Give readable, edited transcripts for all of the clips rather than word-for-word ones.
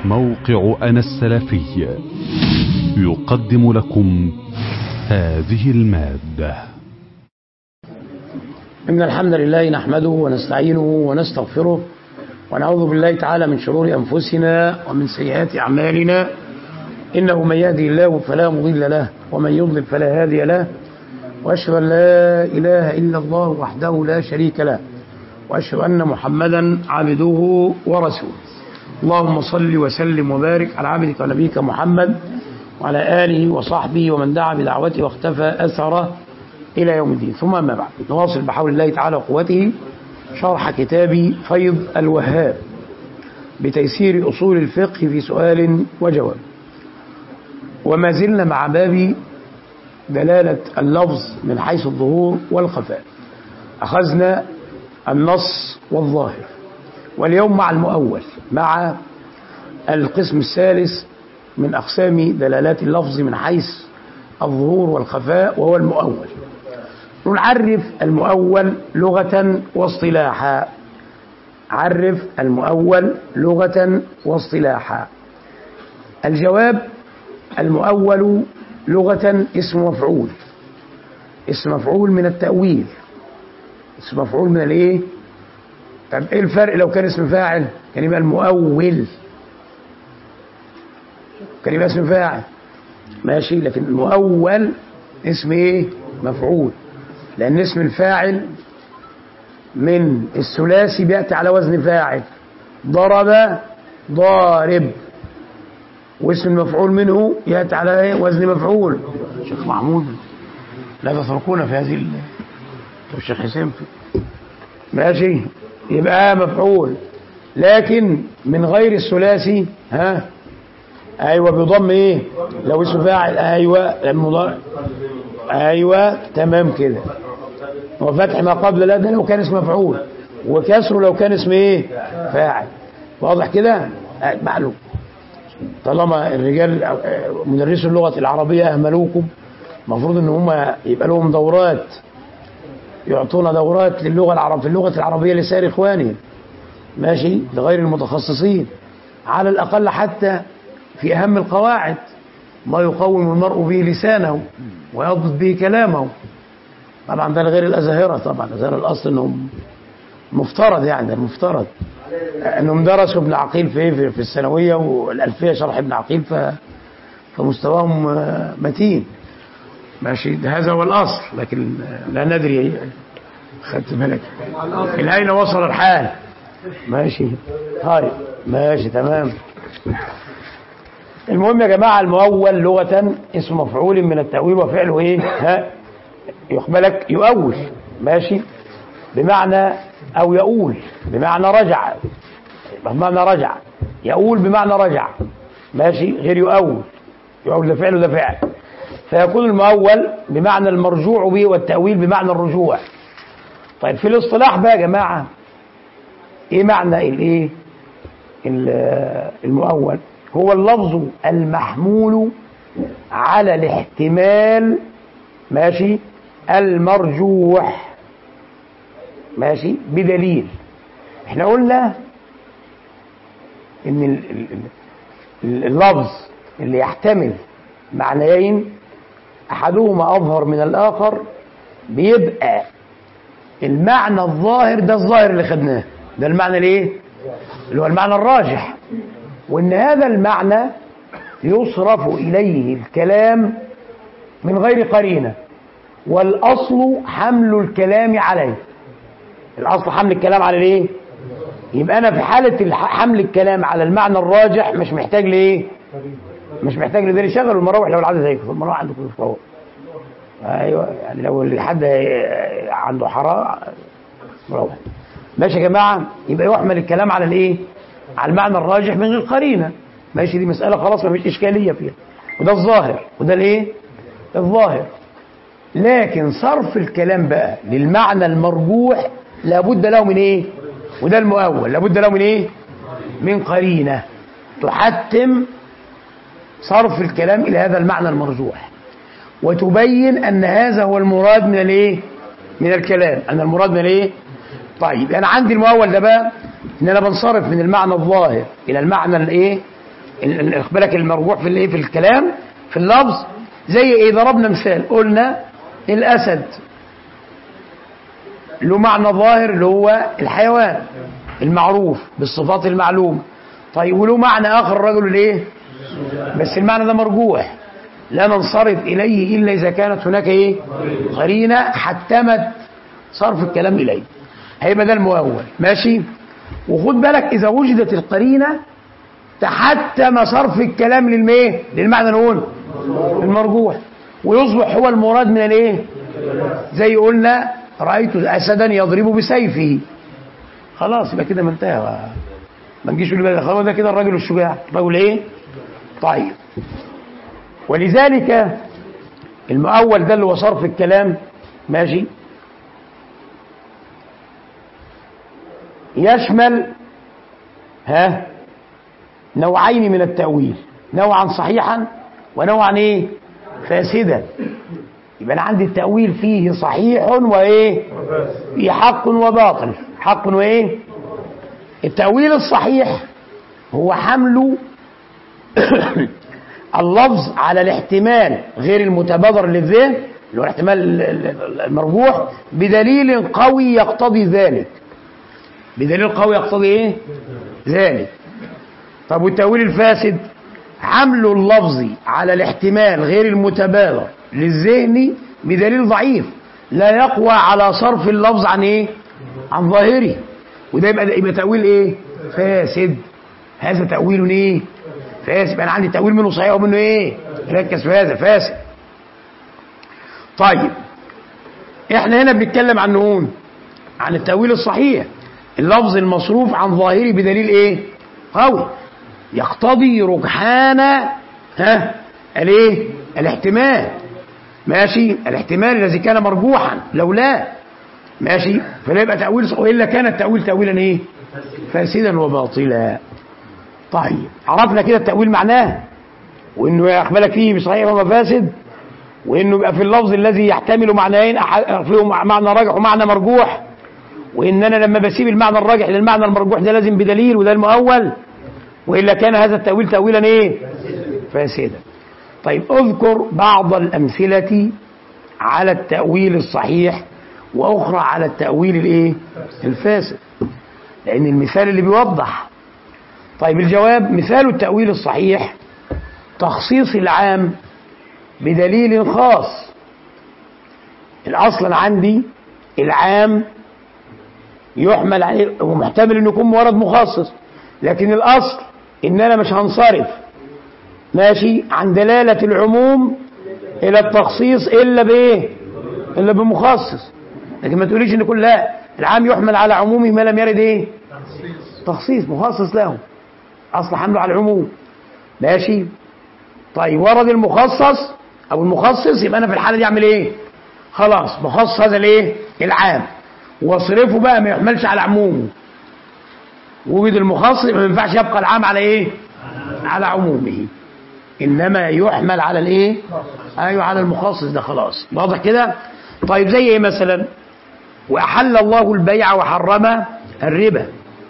موقع أنا السلفي يقدم لكم هذه المادة. إن الحمد لله نحمده ونستعينه ونستغفره ونعوذ بالله تعالى من شرور أنفسنا ومن سيئات أعمالنا، إنه من يهدي الله فلا مضل له ومن يضلل فلا هادي له، وأشهد أن لا إله إلا الله وحده لا شريك له، وأشهد أن محمدا عبده ورسوله. اللهم صل وسلم وبارك على عبدك ونبيك محمد وعلى آله وصحبه ومن دعا بدعوته واختفى أثره إلى يوم الدين. ثم أما بعد، نواصل بحول الله تعالى وقوته شرح كتاب فيض الوهاب بتيسير أصول الفقه في سؤال وجواب، وما زلنا مع باب دلالة اللفظ من حيث الظهور والخفاء. أخذنا النص والظاهر، واليوم مع المؤول، مع القسم الثالث من أقسام دلالات اللفظ من حيث الظهور والخفاء، وهو المؤول. نعرف المؤول لغة واصطلاحا. عرف المؤول لغة واصطلاحا. الجواب: المؤول لغة اسم مفعول. اسم مفعول من التأويل. اسم مفعول من الايه؟ طب ايه الفرق لو كان اسم فاعل؟ كان يبقى المؤول، كان يبقى اسم فاعل ماشي، لكن المؤول اسم ايه؟ مفعول، لأن اسم الفاعل من الثلاثي بيأتي على وزن فاعل. ضرب ضارب، واسم المفعول منه يأتي على وزن مفعول. شيخ محمود لا تتركونا في هذه الشيخ حسين ماشي، يبقى مفعول لكن من غير الثلاثي. ها ايوه، بضم ايه لو اسم فاعل؟ ايوه ايوه تمام كده. وفتح ما قبل لا ده لو كان اسم مفعول، وكسره لو كان اسم ايه؟ فاعل. واضح كده؟ معلوم. طالما الرجال مدرسو اللغة العربية أهملوكم، المفروض ان هم يبقى لهم دورات، يعطونا دورات للغة في اللغة العربية لسائر إخوانهم ماشي، لغير المتخصصين، على الأقل حتى في أهم القواعد، ما يقوم المرء به لسانه ويضبط به كلامه. طبعا ده غير الأزاهرة. طبعا الأزاهرة الأصل أنهم مفترض، يعني المفترض أنهم درسوا ابن عقيل في الثانوية والألفية شرح ابن عقيل، فمستواهم متين ماشي. هذا هو الأصل، لكن لا ندري خدت بالك إلى أين وصل الحال ماشي. طيب ماشي تمام. المهم يا جماعة، المؤول لغة اسم مفعول من التأويل وفعله ايه؟ ها يقبلك يؤول ماشي، بمعنى او يؤول بمعنى رجع، بمعنى رجع. يؤول بمعنى رجع ماشي، غير يؤول. يؤول ده فعل وده فعل، فيكون المؤول بمعنى المرجوع به، والتأويل بمعنى الرجوع. طيب في الاصطلاح بقى يا جماعة، ايه معنى الايه المؤول؟ هو اللفظ المحمول على الاحتمال ماشي المرجوح ماشي بدليل. احنا قلنا ان اللفظ اللي يحتمل معنيين احدهما اظهر من الاخر، بيبقى المعنى الظاهر ده الظاهر اللي خدناه، ده المعنى الايه؟ اللي هو المعنى الراجح، وان هذا المعنى يصرف اليه الكلام من غير قرينه، والاصل حمل الكلام عليه. الاصل حمل الكلام على الايه؟ يبقى انا في حاله حمل الكلام على المعنى الراجح مش محتاج لايه؟ مش محتاج لدليل. شغلوا المراوح لو العدد هيك، المراوح عندكم في فوق. ايوه يعني لو حد عنده حراره مراوح ماشي يا جماعه، يبقى يحمل الكلام على الايه؟ على المعنى الراجح من غير قرينه ماشي. دي مساله خلاص ما فيش اشكاليه فيها، وده الظاهر وده الايه؟ الظاهر. لكن صرف الكلام بقى للمعنى المرجوح لابد له من ايه؟ وده المؤول، لابد له من ايه؟ من قرينه تحتم صرف الكلام الى هذا المعنى المرجوح، وتبين ان هذا هو المراد من الايه؟ من الكلام، ان المراد من الايه؟ طيب انا عندي المؤول ده بقى ان انا بنصرف من المعنى الظاهر الى المعنى الايه؟ بالك المرجوح في الايه في الكلام في اللفظ. زي ايه؟ ضربنا مثال قلنا الاسد له معنى ظاهر اللي هو الحيوان المعروف بالصفات المعلومه. طيب وله معنى اخر الرجل الايه؟ بس المعنى ده مرجوح، لا ننصرف اليه الا اذا كانت هناك ايه؟ قرينه حتمت صرف الكلام اليه، هيبقى ده المؤول. ماشي. وخد بالك اذا وجدت القرينه تحتم صرف الكلام للمعنى نقول المرجوح، ويصبح هو المراد من الايه؟ زي قلنا رايت اسدا يضرب بسيفه، خلاص يبقى كده منتهى، ما نجيش نقول خلاص ده كده الراجل الشجاع، الراجل ايه؟ طيب ولذلك المؤول ده اللي هو صرف الكلام ماشي يشمل نوعين من التأويل، نوعا صحيحا ونوعا ايه؟ فاسدا. يبقى انا عندي التأويل فيه صحيح وايه؟ فيه حق وباطل. حق وايه؟ التأويل الصحيح هو حمل اللفظ على الاحتمال غير المتبادر للذهن اللي هو الاحتمال المرجوح بدليل قوي يقتضي ذلك. بدليل قوي يقتضي ايه؟ ذلك. طب والتأويل الفاسد حمل اللفظ على الاحتمال غير المتبادر للذهن بدليل ضعيف لا يقوى على صرف اللفظ عن ايه؟ عن ظاهره، وده يبقى تأويل ايه؟ فاسد. هذا تأويل ايه؟ فاسد. انا عندي تأويل منه صحيح ومنه ايه؟ ركز في هذا فاسد. طيب احنا هنا بنتكلم عن نقول عن التأويل الصحيح، اللفظ المصروف عن ظاهره بدليل ايه؟ قوي يقتضي رجحان الايه؟ الاحتمال. ماشي. الاحتمال الذي كان مرجوحا لولا ماشي، فلا يبقى تأويل صحيح، والا كان التأويل تأويلا ايه؟ فاسدا وباطلا. طيب عرفنا كده التأويل معناه، وانه يقبلك فيه بصحيح وفاسد، وانه يبقى في اللفظ الذي يحتمل معنيين فيه معنى راجح ومعنى مرجوح، وان انا لما بسيب المعنى الراجح للمعنى المرجوح ده لازم بدليل وده المؤول، والا كان هذا التأويل تأويلا ايه؟ فاسدا. طيب اذكر بعض الامثله على التأويل الصحيح واخرى على التأويل الايه؟ الفاسد، لان المثال اللي بيوضح. طيب الجواب مثال التأويل الصحيح تخصيص العام بدليل خاص. الاصل عندي العام يحمل عليه ومحتمل انه يكون مورد مخصص، لكن الاصل ان انا مش هنصرف ماشي عن دلالة العموم الى التخصيص الا بايه؟ الا بمخصص. لكن ما تقوليش ان كل لا العام يحمل على عمومه ما لم يرد ايه؟ تخصيص مخصص له، اصل حمله على العموم. ماشي. طيب ورد المخصص او المخصص، يبقى انا في الحاله دي اعمل ايه؟ خلاص مخصص هذا الايه؟ العام، واصرفه بقى ما يحملش على عمومه. وجد المخصص ما ينفعش يبقى العام على ايه؟ على عمومه، انما يحمل على الايه؟ ايوه على المخصص ده. خلاص واضح كده؟ طيب زي ايه مثلا؟ واحل الله البيع وحرم الربا.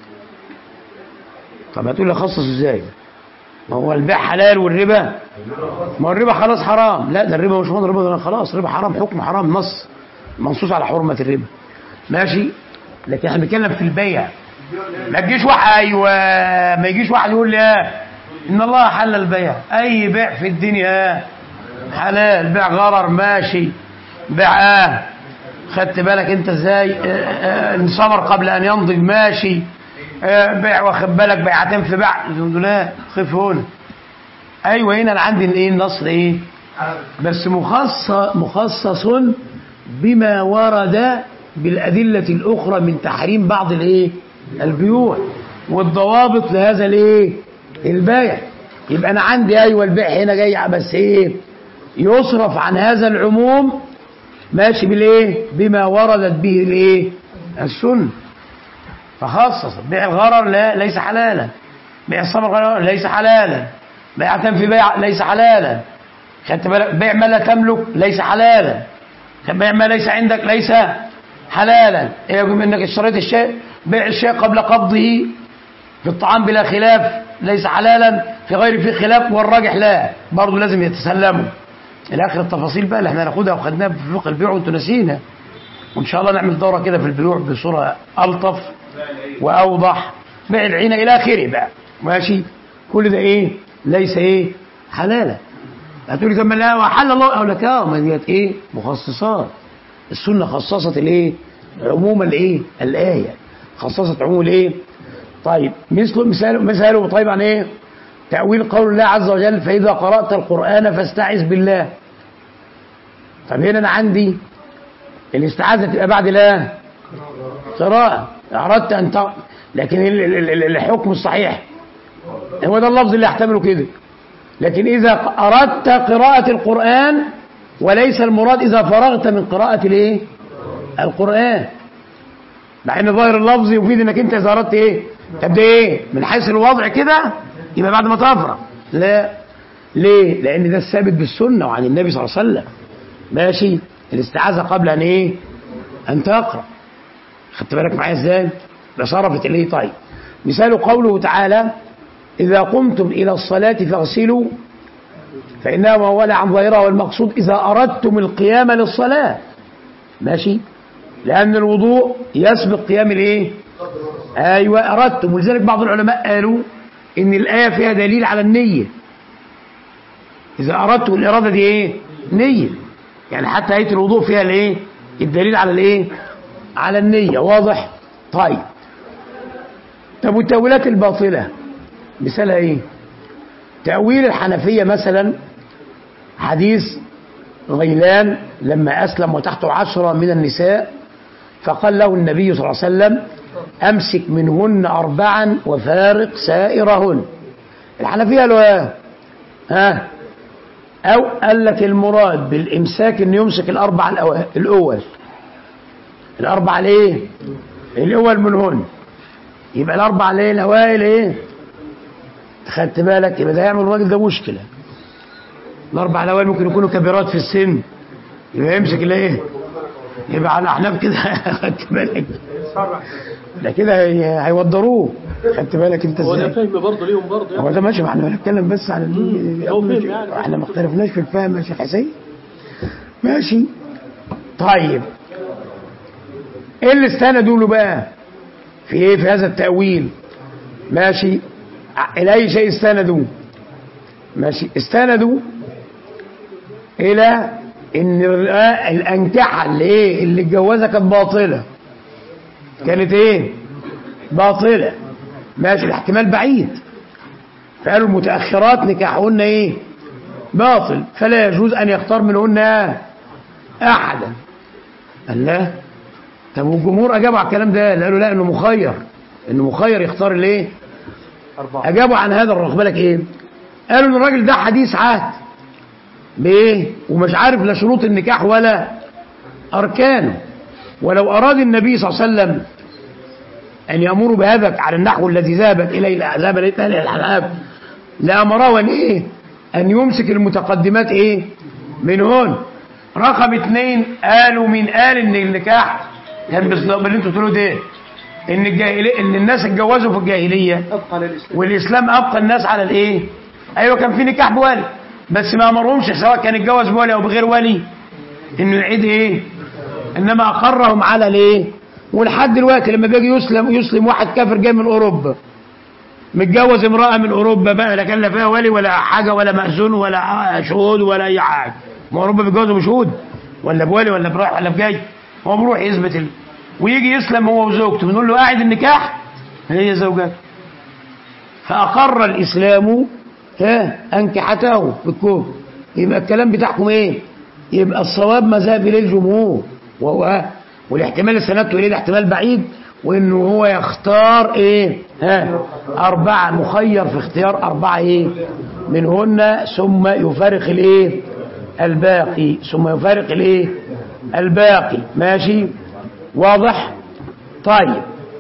طب هتقول لي خصص ازاي؟ ما هو البيع حلال والربا، ما هو الربا خلاص حرام. لا ده الربا مش هو الربا خلاص، الربا حرام حكم حرام، نص منصوص على حرمة الربا. ماشي. لكن احنا بنتكلم في البيع. ما تجيش واحد ايوه ما يجيش واحد يقول لي ان الله حل البيع. اي بيع في الدنيا حلال، بيع غرر ماشي، بيع خدت بالك انت ازاي؟ انصبر قبل ان ينضج ماشي، بيع واخد بالك بيعتين في بيع. لا خف هنا. ايوه هنا انا عندي الايه؟ النص ايه؟ بس مخصص بما ورد بالادله الاخرى من تحريم بعض الايه؟ البيوع والضوابط لهذا الايه؟ البيع. يبقى انا عندي ايوه البيع هنا جاي بس ايه؟ يصرف عن هذا العموم ماشي بالايه؟ بما وردت به الايه؟ السنه. فخصص بيع الغرر لا ليس حلالا، بيع الصبر ليس حلالا، بيع في بيع ليس حلالا، خدت بالك؟ بيع ما لا تملك ليس حلالا، بيع ما ليس عندك ليس حلالا. ايه بما انك اشتريت الشيء، بيع الشيء قبل قبضه في الطعام بلا خلاف ليس حلالا، في غير فيه خلاف، والراجح لا، برضه لازم يتسلموا. الاخر التفاصيل بقى اللي احنا هناخدها وخدناها في فقه البيوع وانتوا ناسينا، وان شاء الله نعمل دوره كده في البيوع بصوره الطف واوضح، بيع العينه الى اخره بقى. ماشي. كل ده ايه؟ ليس ايه؟ حلالا. هتقولي طب ما لا وحل الله، اقول لك ما ديت ايه؟ مخصصات. السنه خصصت الايه؟ عموم الايه؟ الايه خصصت عموم الايه؟ طيب مثاله طيب عن ايه؟ تأويل قول الله عز وجل فإذا قرأت القرآن فاستعذ بالله. طب هنا أنا عندي الاستعاذة تبقى بعد لا قراءة، أردت أن لكن الحكم الصحيح هو ده اللفظ اللي يحتمله كده. لكن إذا أردت قراءة القرآن، وليس المراد إذا فرغت من قراءة الايه؟ القرآن، مع ان ظاهر اللفظ يفيد انك انت اذا اردت ايه؟ تبدا ايه؟ من حيث الوضع كده يبقى بعد ما تفرغ. لا. ليه؟ لان ده الثابت بالسنه وعن النبي صلى الله عليه وسلم. ماشي. الاستعاذه قبل ان ايه؟ ان تقرا. خدت بالك معايا ازاي؟ ده صرفت الايه؟ طيب مثال قوله تعالى اذا قمتم الى الصلاه فاغسلوا، فانها مولى عن ظاهرها، والمقصود اذا اردتم القيام للصلاه. ماشي. لأن الوضوء يسبق قيام الايه؟ أيوة أردتم. ولذلك بعض العلماء قالوا إن الآية فيها دليل على النية. إذا أردتم الإرادة دي إيه؟ نية. يعني حتى آية الوضوء فيها الإيه؟ الدليل على الإيه؟ على النية. واضح؟ طيب. طب والتأويلات الباطلة مثالها إيه؟ تأويل الحنفية مثلا حديث غيلان لما أسلم وتحته 10 من النساء، فقال له النبي صلى الله عليه وسلم أمسك منهن 4 وفارق سائرهن. الحنفية قالوا أو قال لك المراد بالإمساك إنه يمسك ال4 الأول. ال4 ليه؟ الأول منهن، يبقى ال4 ليه؟ الأوائل إيه؟ خدت بالك؟ يبقى ده يعمل الراجل ده مشكلة. ال4 الأوائل ممكن يكونوا كبيرات في السن، يبقى يمسك الايه؟ يبقى على احناف كده. خدت بالك؟ ده كده هيوضروه. خدت بالك انت ازاي؟ هو ده فهم برضه ليهم برضه يعني. هو ده ماشي، ما احنا بنتكلم بس على يعني. احنا ما اختلفناش في الفهم يا شيخ حسين. ماشي. طيب ايه اللي استندوا له بقى؟ في ايه؟ في هذا التأويل. ماشي. الى اي شيء استندوا؟ ماشي. استندوا الى ان الانكحه اللي ايه؟ اللي اتجوزها كانت باطله. كانت ايه؟ باطله. ماشي. الاحتمال بعيد. فقالوا المتاخرات نكاحهن ايه؟ باطل، فلا يجوز ان يختار منهن احدا. قال لا. طب والجمهور اجابوا على الكلام ده؟ قالوا لا، انه مخير، انه مخير يختار الايه؟ 4. اجابوا عن هذا الرغبه لك ايه؟ قالوا ان الراجل ده حديث عهد بايه؟ ومش عارف لا شروط النكاح ولا اركانه. ولو اراد النبي صلى الله عليه وسلم ان يامر بهذا على النحو الذي ذهبت اليه اهل الحنابلة لامره ان ايه؟ ان يمسك المتقدمات ايه؟ منهن. رقم 2 قالوا من قال ان النكاح كان بالظبط اللي انتوا بتقولوا ده، ان الجاهليه، ان الناس اتجوزوا في الجاهليه والاسلام ابقى الناس على الايه؟ ايوه كان في نكاح بولي، بس ما امرهمش سواء كان اتجوز بولي او بغير ولي انه يعيد ايه؟ انما اقرهم على الايه؟ ولحد دلوقتي لما بيجي يسلم واحد كافر جاي من اوروبا متجوز امراه من اوروبا بقى، لا كان لا فيها ولي ولا حاجه ولا مأذون ولا شهود ولا اي حاجه. ما اوروبا بيتجوزوا بشهود ولا بولي ولا برايح ولا بجاي، هو بيروح يثبت ويجي يسلم هو وزوجته، بنقول له قاعد النكاح هي زوجته. فاقر الاسلام انكحته بالكفر. يبقى الكلام بتاعكم ايه؟ يبقى الصواب مذهب للجمهور، وهو والاحتمال اللي سندته اليه احتمال بعيد، وانه هو يختار ايه؟ 4، مخير في اختيار 4 ايه؟ منهن، ثم يفارق الايه؟ الباقي. ثم يفارق الايه؟ الباقي. ماشي. واضح؟ طيب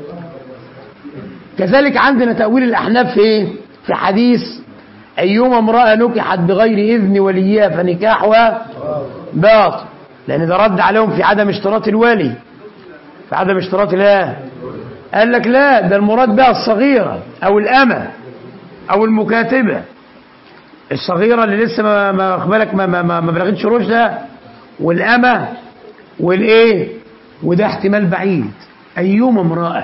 كذلك عندنا تأويل الأحناف في ايه؟ في حديث أيما امرأة نكحت بغير إذن وليها فنكاحها باطل، لأن ده رد عليهم في عدم اشتراط الولي، في عدم اشتراط الله. قال لك لا، ده المراد بها الصغيرة أو الأمة أو المكاتبة، الصغيرة اللي لسه ما بالك ما بلغتش رشدها، والأمة والإيه، وده احتمال بعيد. أيوم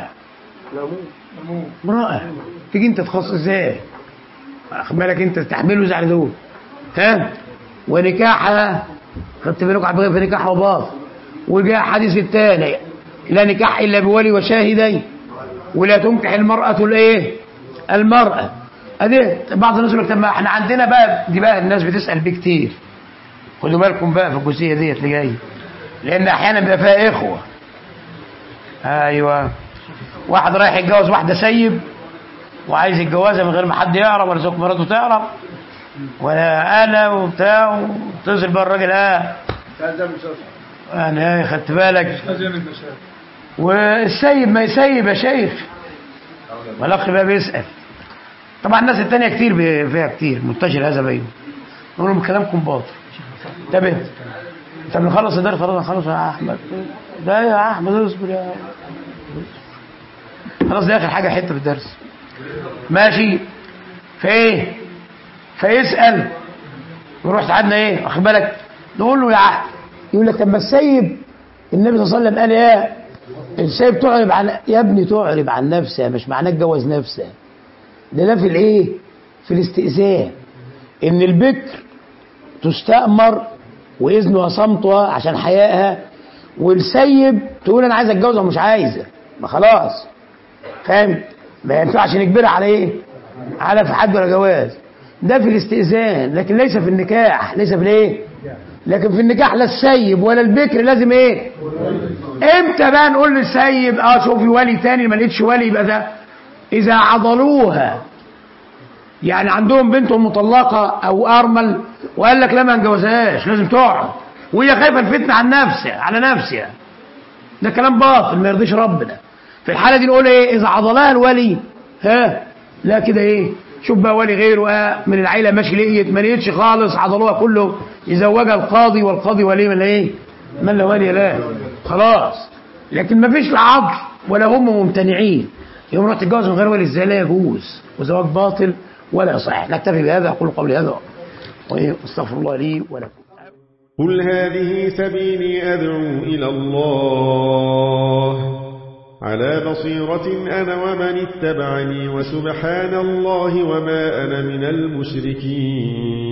امرأة تيجي أنت تخصص إزاي؟ واخد بالك أنت تحمله زي دول، ها؟ ونكاحها خدت بالك في نكاح وباطل. وجاء حديث التاني لا نكاح إلا بولي وشاهدين، ولا تنكح المرأة الإيه؟ المرأة. أدي بعض الناس يقول لك طب ما احنا عندنا بقى دي بقى الناس بتسأل بيه كتير. خدوا بالكم بقى في الجزئية ديت اللي جايه، لأن أحيانا بيبقى فيها إخوة. أيوه، واحد رايح يتجوز واحدة سيب وعايز يتجوزها من غير ما حد يعرف ولا زوج مراته تعرف ولا أنا وبتاع، وتصل بقى الراجل أنا خدت بالك. والسيب ما يسيب يا شيخ، والأخ بقى بيسأل. طبعا الناس التانية كتير فيها كتير منتشر هذا بينهم، نقول لهم كلامكم باطل. انتبه، طب نخلص الدرس خلاص، نخلص يا أحمد. ده يا أحمد اصبر يا خلاص، ده آخر حاجة حتة في الدرس ماشي. فإيه؟ فيسأل ونروح ساعدنا إيه؟ واخد بالك؟ نقول له يا عهد، يقول لك طب ما السيب النبي صلى الله عليه وسلم قال إيه؟ السيب تعرب عن يا ابني، تعرب عن نفسها، مش معناه تجوز نفسها. ده في الايه؟ في الاستئذان، ان البكر تستأمر واذنها صمتها عشان حيائها، والسيب تقول انا عايز اتجوزها ومش عايزه، ما خلاص فاهم؟ ما ينفعش نجبرها على ايه؟ على في حد ولا جواز. ده في الاستئذان، لكن ليس في النكاح، ليس في الايه؟ لكن في النكاح لا السيب ولا البكر لازم ايه؟ امتى بقى نقول للسيب شوفي ولي تاني، ما لقيتش ولي يبقى ده إذا عضلوها، يعني عندهم بنتهم مطلقة أو أرمل وقال لك لا ما نجوزهاش لازم تقعد، وهي خايفة الفتنة عن نفسها على نفسها، ده كلام باطل ما يرضيش ربنا. في الحالة دي نقول إيه؟ إذا عضلها الولي لا كده إيه؟ شوف بقى ولي غيره من العيلة ماشي، لقيت ما لقيتش خالص عضلوها كله، يزوجها القاضي، والقاضي ولي من إيه؟ من لا ولي لا، خلاص. لكن ما فيش لا عضل ولا هم ممتنعين، يوم رحت تتجوز من غير ولي ازاي؟ لا يجوز، وزواج باطل ولا يصح. نكتفي بهذا، اقول قولي هذا واستغفر الله لي ولكم. قل هذه سبيلي أدعو إلى الله على بصيرة أنا ومن اتبعني، وسبحان الله وما أنا من المشركين.